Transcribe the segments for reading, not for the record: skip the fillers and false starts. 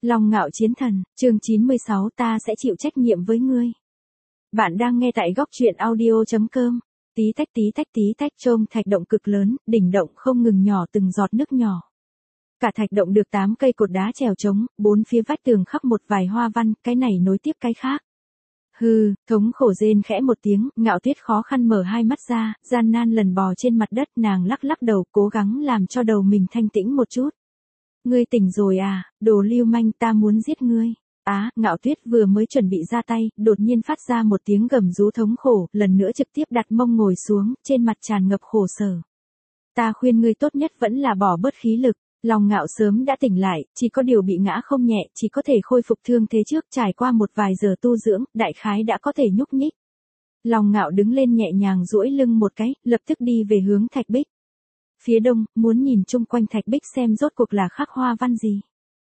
Long Ngạo Chiến Thần, chương 96 ta sẽ chịu trách nhiệm với ngươi. Bạn đang nghe tại góc truyện audio.com. Tí tách chôm thạch động cực lớn, đỉnh động không ngừng nhỏ từng giọt nước nhỏ. Cả thạch động được 8 cây cột đá trèo trống, 4 phía vách tường khắc một vài hoa văn, cái này nối tiếp cái khác. Hừ, thống khổ rên khẽ một tiếng, Ngạo Tuyết khó khăn mở hai mắt ra, gian nan lần bò trên mặt đất, nàng lắc lắc đầu, cố gắng làm cho đầu mình thanh tĩnh một chút. Ngươi tỉnh rồi à, đồ lưu manh, ta muốn giết ngươi. Ngạo Tuyết vừa mới chuẩn bị ra tay, đột nhiên phát ra một tiếng gầm rú thống khổ, lần nữa trực tiếp đặt mông ngồi xuống, trên mặt tràn ngập khổ sở. Ta khuyên ngươi tốt nhất vẫn là bỏ bớt khí lực. Long Ngạo sớm đã tỉnh lại, chỉ có điều bị ngã không nhẹ, chỉ có thể khôi phục thương thế trước, trải qua một vài giờ tu dưỡng, đại khái đã có thể nhúc nhích. Long Ngạo đứng lên nhẹ nhàng duỗi lưng một cái, lập tức đi về hướng thạch bích. Phía đông, muốn nhìn chung quanh thạch bích xem rốt cuộc là khắc hoa văn gì.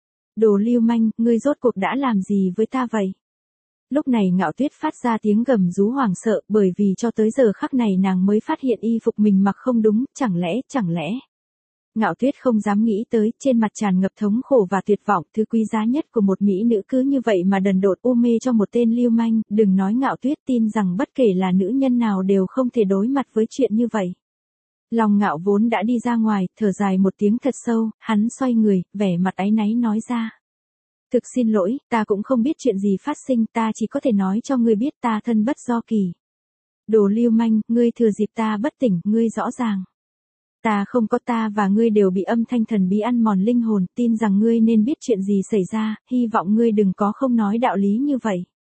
Đồ lưu manh, ngươi rốt cuộc đã làm gì với ta vậy? Lúc này Ngạo Tuyết phát ra tiếng gầm rú hoảng sợ, bởi vì cho tới giờ khắc này nàng mới phát hiện y phục mình mặc không đúng, chẳng lẽ. Ngạo Tuyết không dám nghĩ tới, trên mặt tràn ngập thống khổ và tuyệt vọng, thứ quý giá nhất của một mỹ nữ cứ như vậy mà đần độn u mê cho một tên lưu manh, đừng nói Ngạo Tuyết tin rằng bất kể là nữ nhân nào đều không thể đối mặt với chuyện như vậy. Long Ngạo vốn đã đi ra ngoài, thở dài một tiếng thật sâu, hắn xoay người, vẻ mặt áy náy nói ra. Thực xin lỗi, ta cũng không biết chuyện gì phát sinh, ta chỉ có thể nói cho ngươi biết ta thân bất do kỳ. Đồ lưu manh, ngươi thừa dịp ta bất tỉnh, ngươi rõ ràng. Ta không có, ta và ngươi đều bị âm thanh thần bí ăn mòn linh hồn, tin rằng ngươi nên biết chuyện gì xảy ra, hy vọng ngươi đừng có không nói đạo lý như vậy.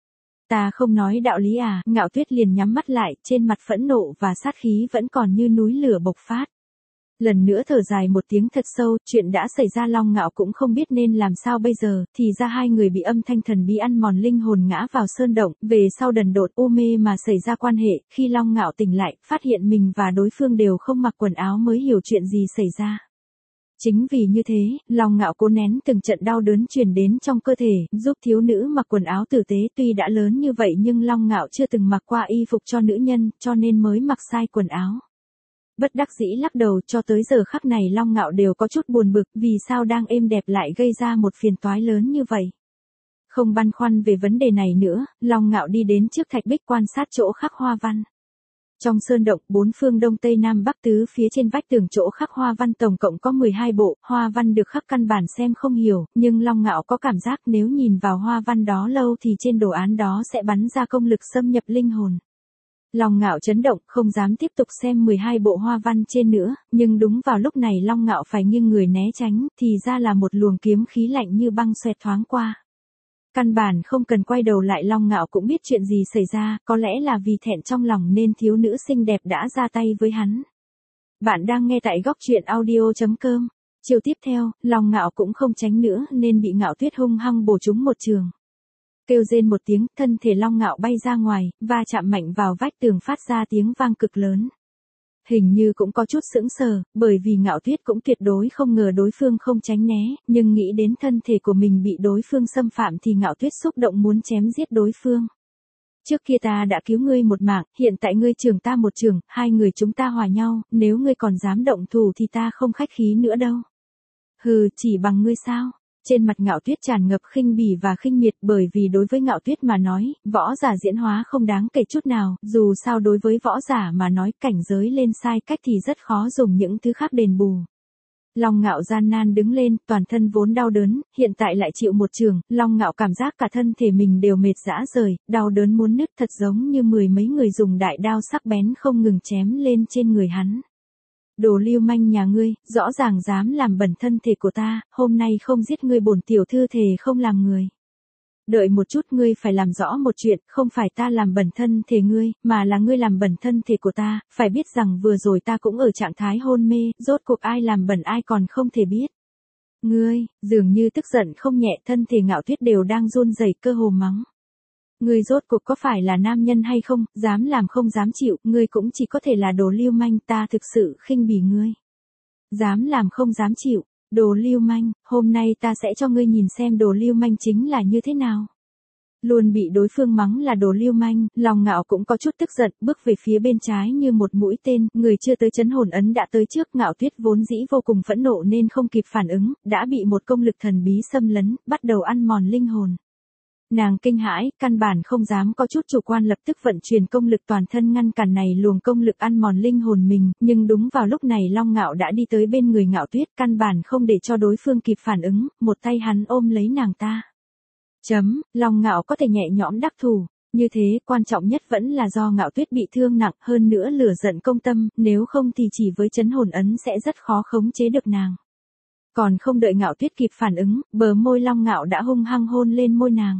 Ta không nói đạo lý à, Ngạo Tuyết liền nhắm mắt lại, trên mặt phẫn nộ và sát khí vẫn còn như núi lửa bộc phát. Lần nữa thở dài một tiếng thật sâu, chuyện đã xảy ra Long Ngạo cũng không biết nên làm sao bây giờ, thì ra hai người bị âm thanh thần bí ăn mòn linh hồn ngã vào sơn động, về sau đần độn u mê mà xảy ra quan hệ, khi Long Ngạo tỉnh lại, phát hiện mình và đối phương đều không mặc quần áo mới hiểu chuyện gì xảy ra. Chính vì như thế, Long Ngạo cố nén từng trận đau đớn truyền đến trong cơ thể, giúp thiếu nữ mặc quần áo tử tế, tuy đã lớn như vậy nhưng Long Ngạo chưa từng mặc qua y phục cho nữ nhân, cho nên mới mặc sai quần áo. Bất đắc dĩ lắc đầu, cho tới giờ khắc này Long Ngạo đều có chút buồn bực, vì sao đang êm đẹp lại gây ra một phiền toái lớn như vậy. Không băn khoăn về vấn đề này nữa, Long Ngạo đi đến trước thạch bích quan sát chỗ khắc hoa văn. Trong sơn động, 4 phương đông tây nam bắc tứ phía trên vách tường chỗ khắc hoa văn tổng cộng có 12 bộ, hoa văn được khắc căn bản xem không hiểu, nhưng Long Ngạo có cảm giác nếu nhìn vào hoa văn đó lâu thì trên đồ án đó sẽ bắn ra công lực xâm nhập linh hồn. Long Ngạo chấn động, không dám tiếp tục xem 12 bộ hoa văn trên nữa, nhưng đúng vào lúc này Long Ngạo phải nghiêng người né tránh, thì ra là một luồng kiếm khí lạnh như băng xoẹt thoáng qua. Căn bản không cần quay đầu lại Long Ngạo cũng biết chuyện gì xảy ra, có lẽ là vì thẹn trong lòng nên thiếu nữ xinh đẹp đã ra tay với hắn. Bạn đang nghe tại góc truyện audio.com. Chiều tiếp theo, Long Ngạo cũng không tránh nữa nên bị Ngạo Tuyết hung hăng bổ trúng một trường. Kêu rên một tiếng, thân thể Long Ngạo bay ra ngoài, và chạm mạnh vào vách tường phát ra tiếng vang cực lớn. Hình như cũng có chút sững sờ, bởi vì Ngạo Tuyết cũng tuyệt đối không ngờ đối phương không tránh né, nhưng nghĩ đến thân thể của mình bị đối phương xâm phạm thì Ngạo Tuyết xúc động muốn chém giết đối phương. Trước kia ta đã cứu ngươi một mạng, hiện tại ngươi chưởng ta một chưởng, hai người chúng ta hòa nhau, nếu ngươi còn dám động thủ thì ta không khách khí nữa đâu. Hừ, chỉ bằng ngươi sao? Trên mặt Ngạo Tuyết tràn ngập khinh bỉ và khinh miệt, bởi vì đối với Ngạo Tuyết mà nói, võ giả diễn hóa không đáng kể chút nào, dù sao đối với võ giả mà nói cảnh giới lên sai cách thì rất khó dùng những thứ khác đền bù. Long Ngạo gian nan đứng lên, toàn thân vốn đau đớn, hiện tại lại chịu một trường, Long Ngạo cảm giác cả thân thể mình đều mệt rã rời, đau đớn muốn nứt thật giống như mười mấy người dùng đại đao sắc bén không ngừng chém lên trên người hắn. Đồ lưu manh nhà ngươi, rõ ràng dám làm bẩn thân thể của ta, hôm nay không giết ngươi bổn tiểu thư thề không làm người. Đợi một chút, ngươi phải làm rõ một chuyện, không phải ta làm bẩn thân thể ngươi, mà là ngươi làm bẩn thân thể của ta, phải biết rằng vừa rồi ta cũng ở trạng thái hôn mê, rốt cuộc ai làm bẩn ai còn không thể biết. Ngươi, dường như tức giận không nhẹ, thân thể Ngạo Tuyết đều đang run rẩy, cơ hồ mắng. Ngươi rốt cuộc có phải là nam nhân hay không, dám làm không dám chịu, ngươi cũng chỉ có thể là đồ lưu manh, ta thực sự khinh bỉ ngươi. Dám làm không dám chịu, đồ lưu manh, hôm nay ta sẽ cho ngươi nhìn xem đồ lưu manh chính là như thế nào. Luôn bị đối phương mắng là đồ lưu manh, Long Ngạo cũng có chút tức giận, bước về phía bên trái như một mũi tên, người chưa tới chấn hồn ấn đã tới trước. Ngạo Tuyết vốn dĩ vô cùng phẫn nộ nên không kịp phản ứng, đã bị một công lực thần bí xâm lấn, bắt đầu ăn mòn linh hồn. Nàng kinh hãi, căn bản không dám có chút chủ quan, lập tức vận chuyển công lực toàn thân ngăn cản này luồng công lực ăn mòn linh hồn mình, nhưng đúng vào lúc này Long Ngạo đã đi tới bên người Ngạo Tuyết, căn bản không để cho đối phương kịp phản ứng, một tay hắn ôm lấy nàng ta. Long Ngạo có thể nhẹ nhõm đắc thủ, như thế quan trọng nhất vẫn là do Ngạo Tuyết bị thương nặng, hơn nữa lửa giận công tâm, nếu không thì chỉ với chấn hồn ấn sẽ rất khó khống chế được nàng. Còn không đợi Ngạo Tuyết kịp phản ứng, bờ môi Long Ngạo đã hung hăng hôn lên môi nàng.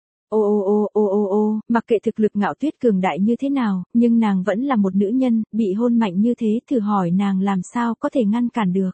Mặc kệ thực lực Ngạo Tuyết cường đại như thế nào, nhưng nàng vẫn là một nữ nhân, bị hôn mạnh như thế, thử hỏi nàng làm sao có thể ngăn cản được.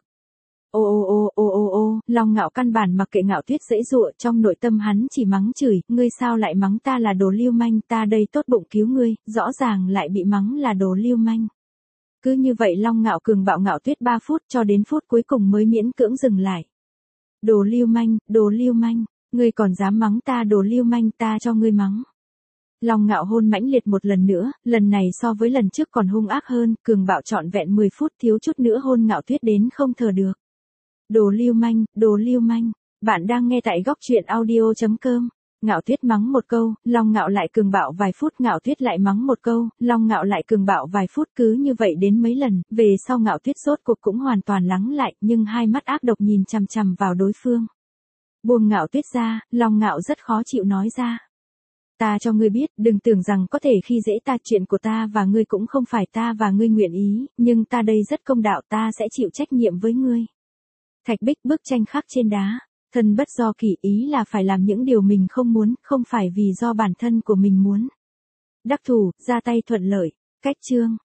Long Ngạo căn bản mặc kệ Ngạo Tuyết giãy giụa, trong nội tâm hắn chỉ mắng chửi, ngươi sao lại mắng ta là đồ lưu manh, ta đây tốt bụng cứu ngươi, rõ ràng lại bị mắng là đồ lưu manh. Cứ như vậy Long Ngạo cường bạo Ngạo Tuyết 3 phút, cho đến phút cuối cùng mới miễn cưỡng dừng lại. Đồ lưu manh, ngươi còn dám mắng ta đồ lưu manh, ta cho ngươi mắng. Long Ngạo hôn mãnh liệt một lần nữa, lần này so với lần trước còn hung ác hơn, cường bạo trọn vẹn 10 phút, thiếu chút nữa hôn Ngạo Tuyết đến không thở được. Đồ lưu manh, bạn đang nghe tại góc truyện audio.com. Ngạo Tuyết mắng một câu, Long Ngạo lại cường bạo vài phút, Ngạo Tuyết lại mắng một câu, Long Ngạo lại cường bạo vài phút, cứ như vậy đến mấy lần, về sau Ngạo Tuyết rốt cuộc cũng hoàn toàn lắng lại, nhưng hai mắt ác độc nhìn chằm chằm vào đối phương. Buông Ngạo Tuyết ra, Long Ngạo rất khó chịu nói ra. Ta cho ngươi biết, đừng tưởng rằng có thể khi dễ ta, chuyện của ta và ngươi cũng không phải ta và ngươi nguyện ý, nhưng ta đây rất công đạo, ta sẽ chịu trách nhiệm với ngươi. Thạch Bích bức tranh khắc trên đá, thân bất do kỷ, ý là phải làm những điều mình không muốn, không phải vì do bản thân của mình muốn. Đắc thủ, ra tay thuận lợi, cách chương.